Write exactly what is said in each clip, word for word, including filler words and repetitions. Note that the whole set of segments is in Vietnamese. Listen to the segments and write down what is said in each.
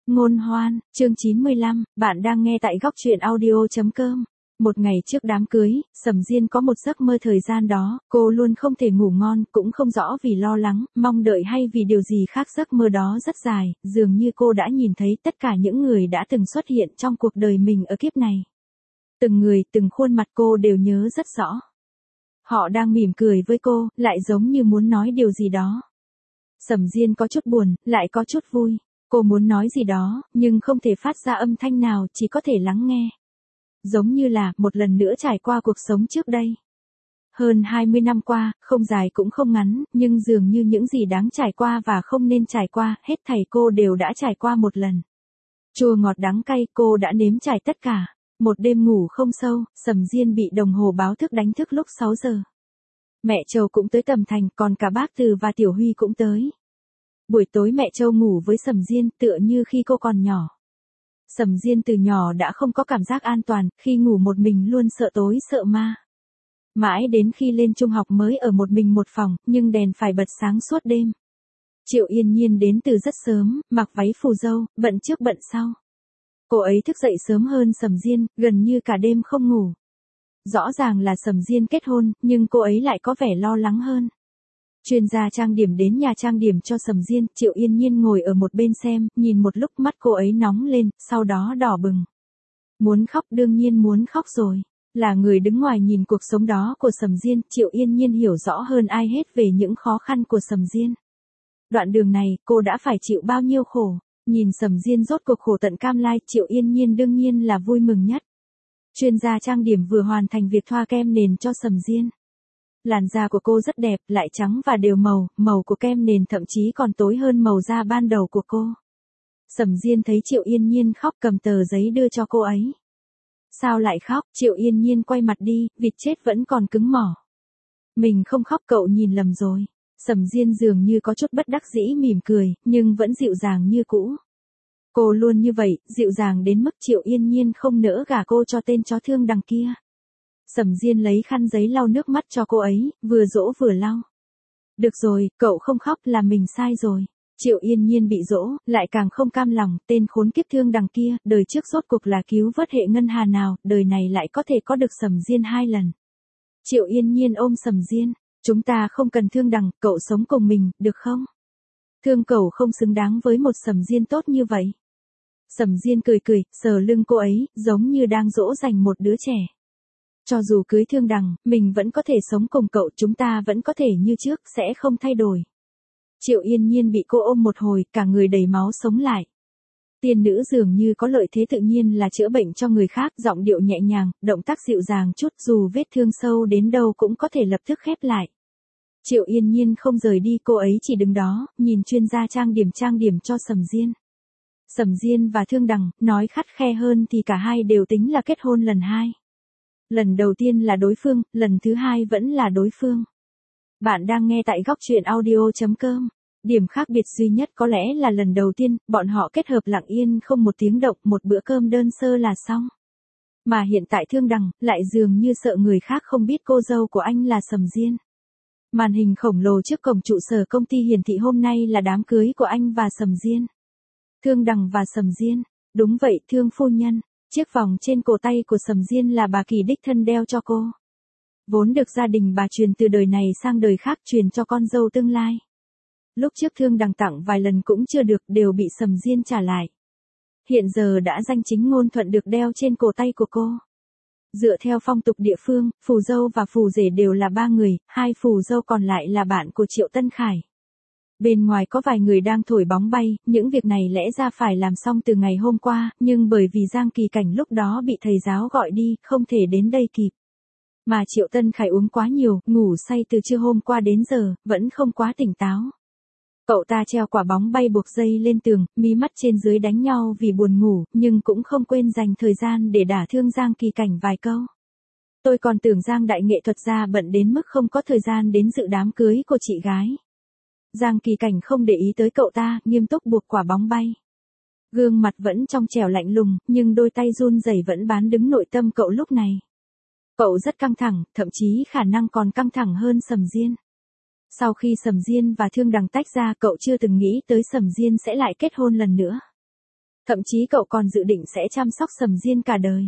Ngôn hoan, chương chín mươi lăm, bạn đang nghe tại góc truyện audio chấm com. Một ngày trước đám cưới, Sầm Diên có một giấc mơ thời gian đó, cô luôn không thể ngủ ngon, cũng không rõ vì lo lắng, mong đợi hay vì điều gì khác. Giấc mơ đó rất dài, dường như cô đã nhìn thấy tất cả những người đã từng xuất hiện trong cuộc đời mình ở kiếp này. Từng người, từng khuôn mặt cô đều nhớ rất rõ. Họ đang mỉm cười với cô, lại giống như muốn nói điều gì đó. Sầm Diên có chút buồn, lại có chút vui. Cô muốn nói gì đó, nhưng không thể phát ra âm thanh nào, chỉ có thể lắng nghe. Giống như là, một lần nữa trải qua cuộc sống trước đây. Hơn hai mươi năm qua, không dài cũng không ngắn, nhưng dường như những gì đáng trải qua và không nên trải qua, hết thảy cô đều đã trải qua một lần. Chua ngọt đắng cay, cô đã nếm trải tất cả. Một đêm ngủ không sâu, Sầm Diên bị đồng hồ báo thức đánh thức lúc sáu giờ. Mẹ Châu cũng tới Tầm Thành, còn cả bác Từ và Tiểu Huy cũng tới. Buổi tối mẹ Châu ngủ với Sầm Diên tựa như khi cô còn nhỏ. Sầm Diên từ nhỏ đã không có cảm giác an toàn, khi ngủ một mình luôn sợ tối sợ ma. Mãi đến khi lên trung học mới ở một mình một phòng, nhưng đèn phải bật sáng suốt đêm. Triệu Yên Nhiên đến từ rất sớm, mặc váy phù dâu, bận trước bận sau. Cô ấy thức dậy sớm hơn Sầm Diên, gần như cả đêm không ngủ. Rõ ràng là Sầm Diên kết hôn, nhưng cô ấy lại có vẻ lo lắng hơn. Chuyên gia trang điểm đến nhà trang điểm cho Sầm Diên, Triệu Yên Nhiên ngồi ở một bên xem, nhìn một lúc mắt cô ấy nóng lên, sau đó đỏ bừng. Muốn khóc, đương nhiên muốn khóc rồi. Là người đứng ngoài nhìn cuộc sống đó của Sầm Diên, Triệu Yên Nhiên hiểu rõ hơn ai hết về những khó khăn của Sầm Diên. Đoạn đường này, cô đã phải chịu bao nhiêu khổ. Nhìn Sầm Diên rốt cuộc khổ tận cam lai, Triệu Yên Nhiên đương nhiên là vui mừng nhất. Chuyên gia trang điểm vừa hoàn thành việc thoa kem nền cho Sầm Diên. Làn da của cô rất đẹp, lại trắng và đều màu, màu của kem nền thậm chí còn tối hơn màu da ban đầu của cô. Sầm Diên thấy Triệu Yên Nhiên khóc, cầm tờ giấy đưa cho cô ấy. Sao lại khóc? Triệu Yên Nhiên quay mặt đi, vịt chết vẫn còn cứng mỏ. Mình không khóc, cậu nhìn lầm rồi. Sầm Diên dường như có chút bất đắc dĩ mỉm cười, nhưng vẫn dịu dàng như cũ. Cô luôn như vậy, dịu dàng đến mức Triệu Yên Nhiên không nỡ gả cô cho tên chó thương đằng kia. Sầm Diên lấy khăn giấy lau nước mắt cho cô ấy, vừa dỗ vừa lau. Được rồi, cậu không khóc là mình sai rồi. Triệu Yên Nhiên bị dỗ, lại càng không cam lòng, tên khốn kiếp thương đằng kia, đời trước rốt cuộc là cứu vớt hệ ngân hà nào, đời này lại có thể có được Sầm Diên hai lần. Triệu Yên Nhiên ôm Sầm Diên, chúng ta không cần thương đằng, cậu sống cùng mình, được không? Thương cậu không xứng đáng với một Sầm Diên tốt như vậy. Sầm Diên cười cười, sờ lưng cô ấy, giống như đang dỗ dành một đứa trẻ. Cho dù cưới thương đằng, mình vẫn có thể sống cùng cậu, chúng ta vẫn có thể như trước, sẽ không thay đổi. Triệu Yên Nhiên bị cô ôm một hồi, cả người đầy máu sống lại. Tiên nữ dường như có lợi thế tự nhiên là chữa bệnh cho người khác, giọng điệu nhẹ nhàng, động tác dịu dàng chút, dù vết thương sâu đến đâu cũng có thể lập tức khép lại. Triệu Yên Nhiên không rời đi, cô ấy chỉ đứng đó, nhìn chuyên gia trang điểm trang điểm cho Sầm Diên. Sầm Diên và Thương Đằng, nói khắt khe hơn thì cả hai đều tính là kết hôn lần hai. Lần đầu tiên là đối phương, lần thứ hai vẫn là đối phương. Bạn đang nghe tại góc truyện audio chấm com. Điểm khác biệt duy nhất có lẽ là lần đầu tiên, bọn họ kết hợp lặng yên không một tiếng động, một bữa cơm đơn sơ là xong. Mà hiện tại Thương Đằng, lại dường như sợ người khác không biết cô dâu của anh là Sầm Diên. Màn hình khổng lồ trước cổng trụ sở công ty hiển thị hôm nay là đám cưới của anh và Sầm Diên. Thương Đằng và Sầm Diên. Đúng vậy, Thương phu nhân. Chiếc vòng trên cổ tay của Sầm Diên là bà Kỳ đích thân đeo cho cô. Vốn được gia đình bà truyền từ đời này sang đời khác, truyền cho con dâu tương lai. Lúc trước Thương Đằng tặng vài lần cũng chưa được, đều bị Sầm Diên trả lại. Hiện giờ đã danh chính ngôn thuận được đeo trên cổ tay của cô. Dựa theo phong tục địa phương, phù dâu và phù rể đều là ba người, hai phù dâu còn lại là bạn của Triệu Tân Khải. Bên ngoài có vài người đang thổi bóng bay, những việc này lẽ ra phải làm xong từ ngày hôm qua, nhưng bởi vì Giang Kỳ Cảnh lúc đó bị thầy giáo gọi đi, không thể đến đây kịp. Mà Triệu Tân Khải uống quá nhiều, ngủ say từ trưa hôm qua đến giờ, vẫn không quá tỉnh táo. Cậu ta treo quả bóng bay buộc dây lên tường, mí mắt trên dưới đánh nhau vì buồn ngủ, nhưng cũng không quên dành thời gian để đả thương Giang Kỳ Cảnh vài câu. Tôi còn tưởng Giang đại nghệ thuật gia bận đến mức không có thời gian đến dự đám cưới của chị gái. Giang Kỳ Cảnh không để ý tới cậu ta, nghiêm túc buộc quả bóng bay. Gương mặt vẫn trong trẻo lạnh lùng, nhưng đôi tay run rẩy vẫn bán đứng nội tâm cậu lúc này. Cậu rất căng thẳng, thậm chí khả năng còn căng thẳng hơn Sầm Diên. Sau khi Sầm Diên và Thương Đằng tách ra, cậu chưa từng nghĩ tới Sầm Diên sẽ lại kết hôn lần nữa. Thậm chí cậu còn dự định sẽ chăm sóc Sầm Diên cả đời.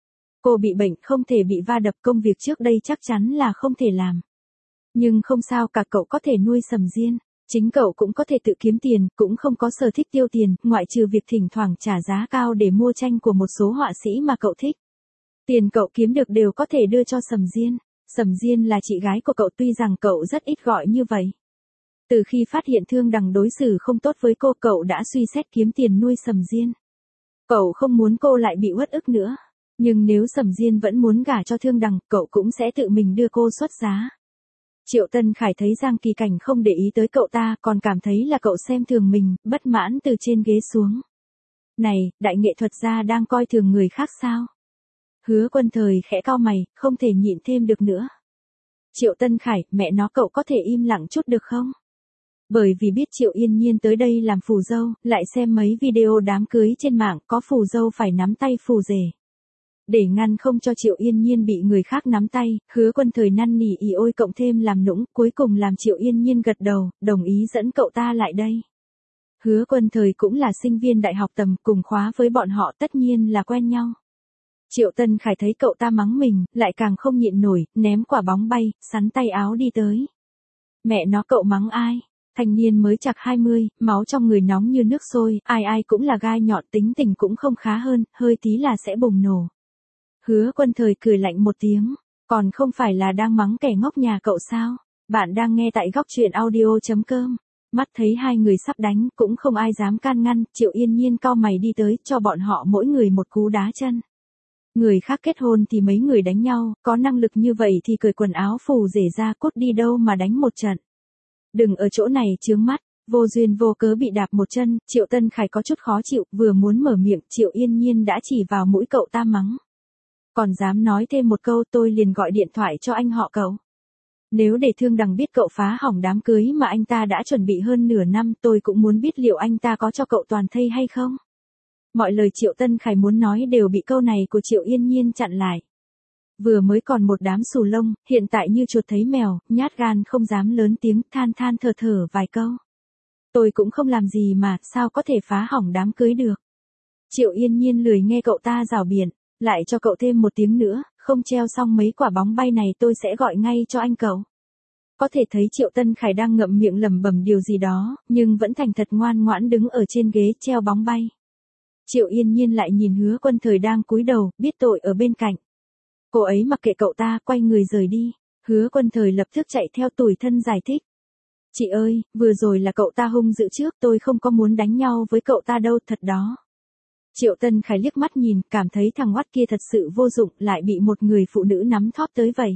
Cô bị bệnh không thể bị va đập, công việc trước đây chắc chắn là không thể làm. Nhưng không sao cả, cậu có thể nuôi Sầm Diên. Chính cậu cũng có thể tự kiếm tiền, cũng không có sở thích tiêu tiền, ngoại trừ việc thỉnh thoảng trả giá cao để mua tranh của một số họa sĩ mà cậu thích. Tiền cậu kiếm được đều có thể đưa cho Sầm Diên. Sầm Diên là chị gái của cậu, tuy rằng cậu rất ít gọi như vậy. Từ khi phát hiện Thương Đằng đối xử không tốt với cô, cậu đã suy xét kiếm tiền nuôi Sầm Diên. Cậu không muốn cô lại bị uất ức nữa. Nhưng nếu Sầm Diên vẫn muốn gả cho Thương Đằng, cậu cũng sẽ tự mình đưa cô xuất giá. Triệu Tân Khải thấy Giang Kỳ Cảnh không để ý tới cậu ta, còn cảm thấy là cậu xem thường mình, bất mãn từ trên ghế xuống. Này, đại nghệ thuật gia đang coi thường người khác sao? Hứa Quân Thời khẽ cau mày, không thể nhịn thêm được nữa. Triệu Tân Khải, mẹ nó, cậu có thể im lặng chút được không? Bởi vì biết Triệu Yên Nhiên tới đây làm phù dâu, lại xem mấy video đám cưới trên mạng, có phù dâu phải nắm tay phù rể. Để ngăn không cho Triệu Yên Nhiên bị người khác nắm tay, Hứa Quân Thời năn nỉ ỉ ôi cộng thêm làm nũng, cuối cùng làm Triệu Yên Nhiên gật đầu, đồng ý dẫn cậu ta lại đây. Hứa Quân Thời cũng là sinh viên đại học tầm cùng khóa với bọn họ, tất nhiên là quen nhau. Triệu Tân Khải thấy cậu ta mắng mình, lại càng không nhịn nổi, ném quả bóng bay, sắn tay áo đi tới. Mẹ nó, cậu mắng ai? Thanh niên mới chạc hai mươi, máu trong người nóng như nước sôi, ai ai cũng là gai nhọn, tính tình cũng không khá hơn, hơi tí là sẽ bùng nổ. Hứa Quân Thời cười lạnh một tiếng, còn không phải là đang mắng kẻ ngốc nhà cậu sao? Bạn đang nghe tại góc truyện audio chấm com. Mắt thấy hai người sắp đánh, cũng không ai dám can ngăn, Triệu Yên Nhiên cau mày đi tới, cho bọn họ mỗi người một cú đá chân. Người khác kết hôn thì mấy người đánh nhau, có năng lực như vậy thì cởi quần áo phù rể ra, cốt đi đâu mà đánh một trận. Đừng ở chỗ này chướng mắt, vô duyên vô cớ bị đạp một chân, Triệu Tân Khải có chút khó chịu, vừa muốn mở miệng, Triệu Yên Nhiên đã chỉ vào mũi cậu ta mắng. Còn dám nói thêm một câu, tôi liền gọi điện thoại cho anh họ cậu. Nếu để Thương Đằng biết cậu phá hỏng đám cưới mà anh ta đã chuẩn bị hơn nửa năm, tôi cũng muốn biết liệu anh ta có cho cậu toàn thây hay không. Mọi lời Triệu Tân Khải muốn nói đều bị câu này của Triệu Yên Nhiên chặn lại. Vừa mới còn một đám xù lông, hiện tại như chuột thấy mèo, nhát gan không dám lớn tiếng, than than thở thở vài câu. Tôi cũng không làm gì mà, sao có thể phá hỏng đám cưới được. Triệu Yên Nhiên lười nghe cậu ta rảo biện, lại cho cậu thêm một tiếng nữa, không treo xong mấy quả bóng bay này tôi sẽ gọi ngay cho anh cậu. Có thể thấy Triệu Tân Khải đang ngậm miệng lẩm bẩm điều gì đó, nhưng vẫn thành thật ngoan ngoãn đứng ở trên ghế treo bóng bay. Triệu Yên Nhiên lại nhìn Hứa Quân Thời đang cúi đầu, biết tội ở bên cạnh. Cô ấy mặc kệ cậu ta, quay người rời đi. Hứa Quân Thời lập tức chạy theo tủi thân giải thích. Chị ơi, vừa rồi là cậu ta hung dữ trước, tôi không có muốn đánh nhau với cậu ta đâu, thật đó. Triệu Tân Khải liếc mắt nhìn, cảm thấy thằng oắt kia thật sự vô dụng, lại bị một người phụ nữ nắm thóp tới vậy.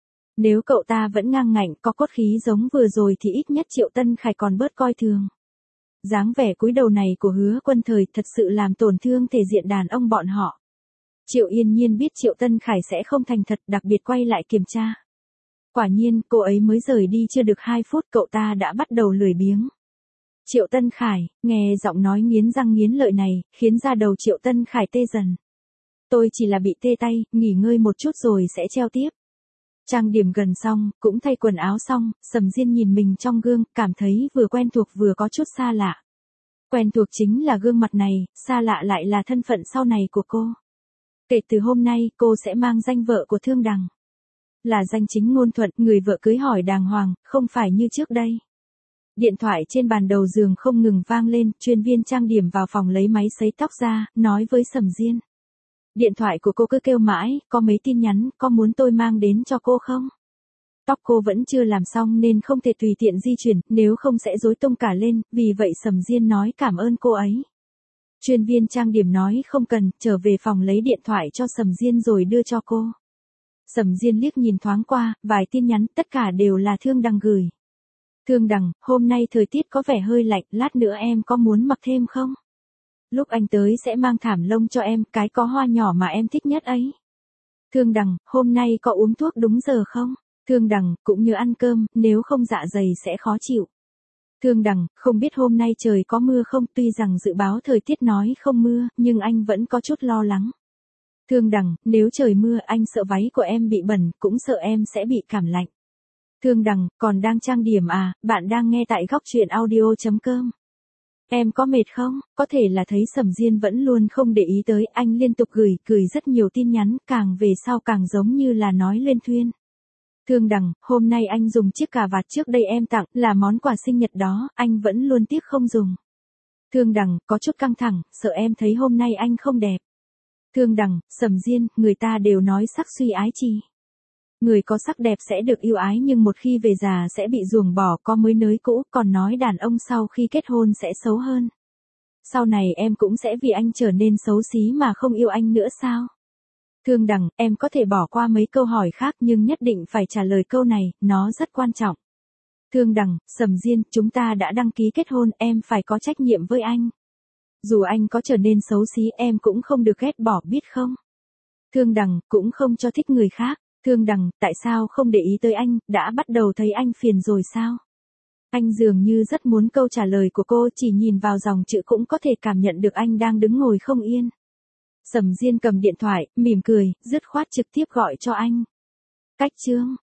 Nếu cậu ta vẫn ngang ngạnh, có cốt khí giống vừa rồi thì ít nhất Triệu Tân Khải còn bớt coi thường. Dáng vẻ cúi đầu này của Hứa Quân Thời thật sự làm tổn thương thể diện đàn ông bọn họ. Triệu Yên Nhiên biết Triệu Tân Khải sẽ không thành thật, đặc biệt quay lại kiểm tra. Quả nhiên, cô ấy mới rời đi chưa được hai phút, cậu ta đã bắt đầu lười biếng. Triệu Tân Khải, nghe giọng nói nghiến răng nghiến lợi này, khiến da đầu Triệu Tân Khải tê dần. Tôi chỉ là bị tê tay, nghỉ ngơi một chút rồi sẽ treo tiếp. Trang điểm gần xong, cũng thay quần áo xong, Sầm Diên nhìn mình trong gương, cảm thấy vừa quen thuộc vừa có chút xa lạ. Quen thuộc chính là gương mặt này, xa lạ lại là thân phận sau này của cô. Kể từ hôm nay, cô sẽ mang danh vợ của Thương Đằng. Là danh chính ngôn thuận, người vợ cưới hỏi đàng hoàng, không phải như trước đây. Điện thoại trên bàn đầu giường không ngừng vang lên, chuyên viên trang điểm vào phòng lấy máy sấy tóc ra, nói với Sầm Diên. Điện thoại của cô cứ kêu mãi, có mấy tin nhắn, có muốn tôi mang đến cho cô không? Tóc cô vẫn chưa làm xong nên không thể tùy tiện di chuyển, nếu không sẽ rối tung cả lên, vì vậy Sầm Diên nói cảm ơn cô ấy. Chuyên viên trang điểm nói không cần, trở về phòng lấy điện thoại cho Sầm Diên rồi đưa cho cô. Sầm Diên liếc nhìn thoáng qua, vài tin nhắn, tất cả đều là Thương Đằng gửi. Thương Đằng, hôm nay thời tiết có vẻ hơi lạnh, lát nữa em có muốn mặc thêm không? Lúc anh tới sẽ mang thảm lông cho em, cái có hoa nhỏ mà em thích nhất ấy. Thương Đằng, hôm nay có uống thuốc đúng giờ không? Thương Đằng, cũng như ăn cơm, nếu không dạ dày sẽ khó chịu. Thương Đằng, không biết hôm nay trời có mưa không, tuy rằng dự báo thời tiết nói không mưa, nhưng anh vẫn có chút lo lắng. Thương Đằng, nếu trời mưa anh sợ váy của em bị bẩn, cũng sợ em sẽ bị cảm lạnh. Thương Đằng, còn đang trang điểm à, bạn đang nghe tại góc truyện audio chấm com. Em có mệt không? Có thể là thấy Sầm Diên vẫn luôn không để ý tới, anh liên tục gửi, gửi rất nhiều tin nhắn, càng về sau càng giống như là nói luyên thuyên. Thương Đằng, hôm nay anh dùng chiếc cà vạt trước đây em tặng, là món quà sinh nhật đó, anh vẫn luôn tiếc không dùng. Thương Đằng, có chút căng thẳng, sợ em thấy hôm nay anh không đẹp. Thương Đằng, Sầm Diên, người ta đều nói sắc suy ái chi. Người có sắc đẹp sẽ được yêu ái nhưng một khi về già sẽ bị ruồng bỏ, có mới nới cũ, còn nói đàn ông sau khi kết hôn sẽ xấu hơn. Sau này em cũng sẽ vì anh trở nên xấu xí mà không yêu anh nữa sao? Thương Đằng, em có thể bỏ qua mấy câu hỏi khác nhưng nhất định phải trả lời câu này, nó rất quan trọng. Thương Đằng, Sầm Diên, chúng ta đã đăng ký kết hôn, em phải có trách nhiệm với anh. Dù anh có trở nên xấu xí em cũng không được ghét bỏ biết không? Thương Đằng, cũng không cho thích người khác. Thương Đằng, tại sao không để ý tới anh, đã bắt đầu thấy anh phiền rồi sao? Anh dường như rất muốn câu trả lời của cô, chỉ nhìn vào dòng chữ cũng có thể cảm nhận được anh đang đứng ngồi không yên. Sầm Diên cầm điện thoại, mỉm cười, dứt khoát trực tiếp gọi cho anh. Cách chương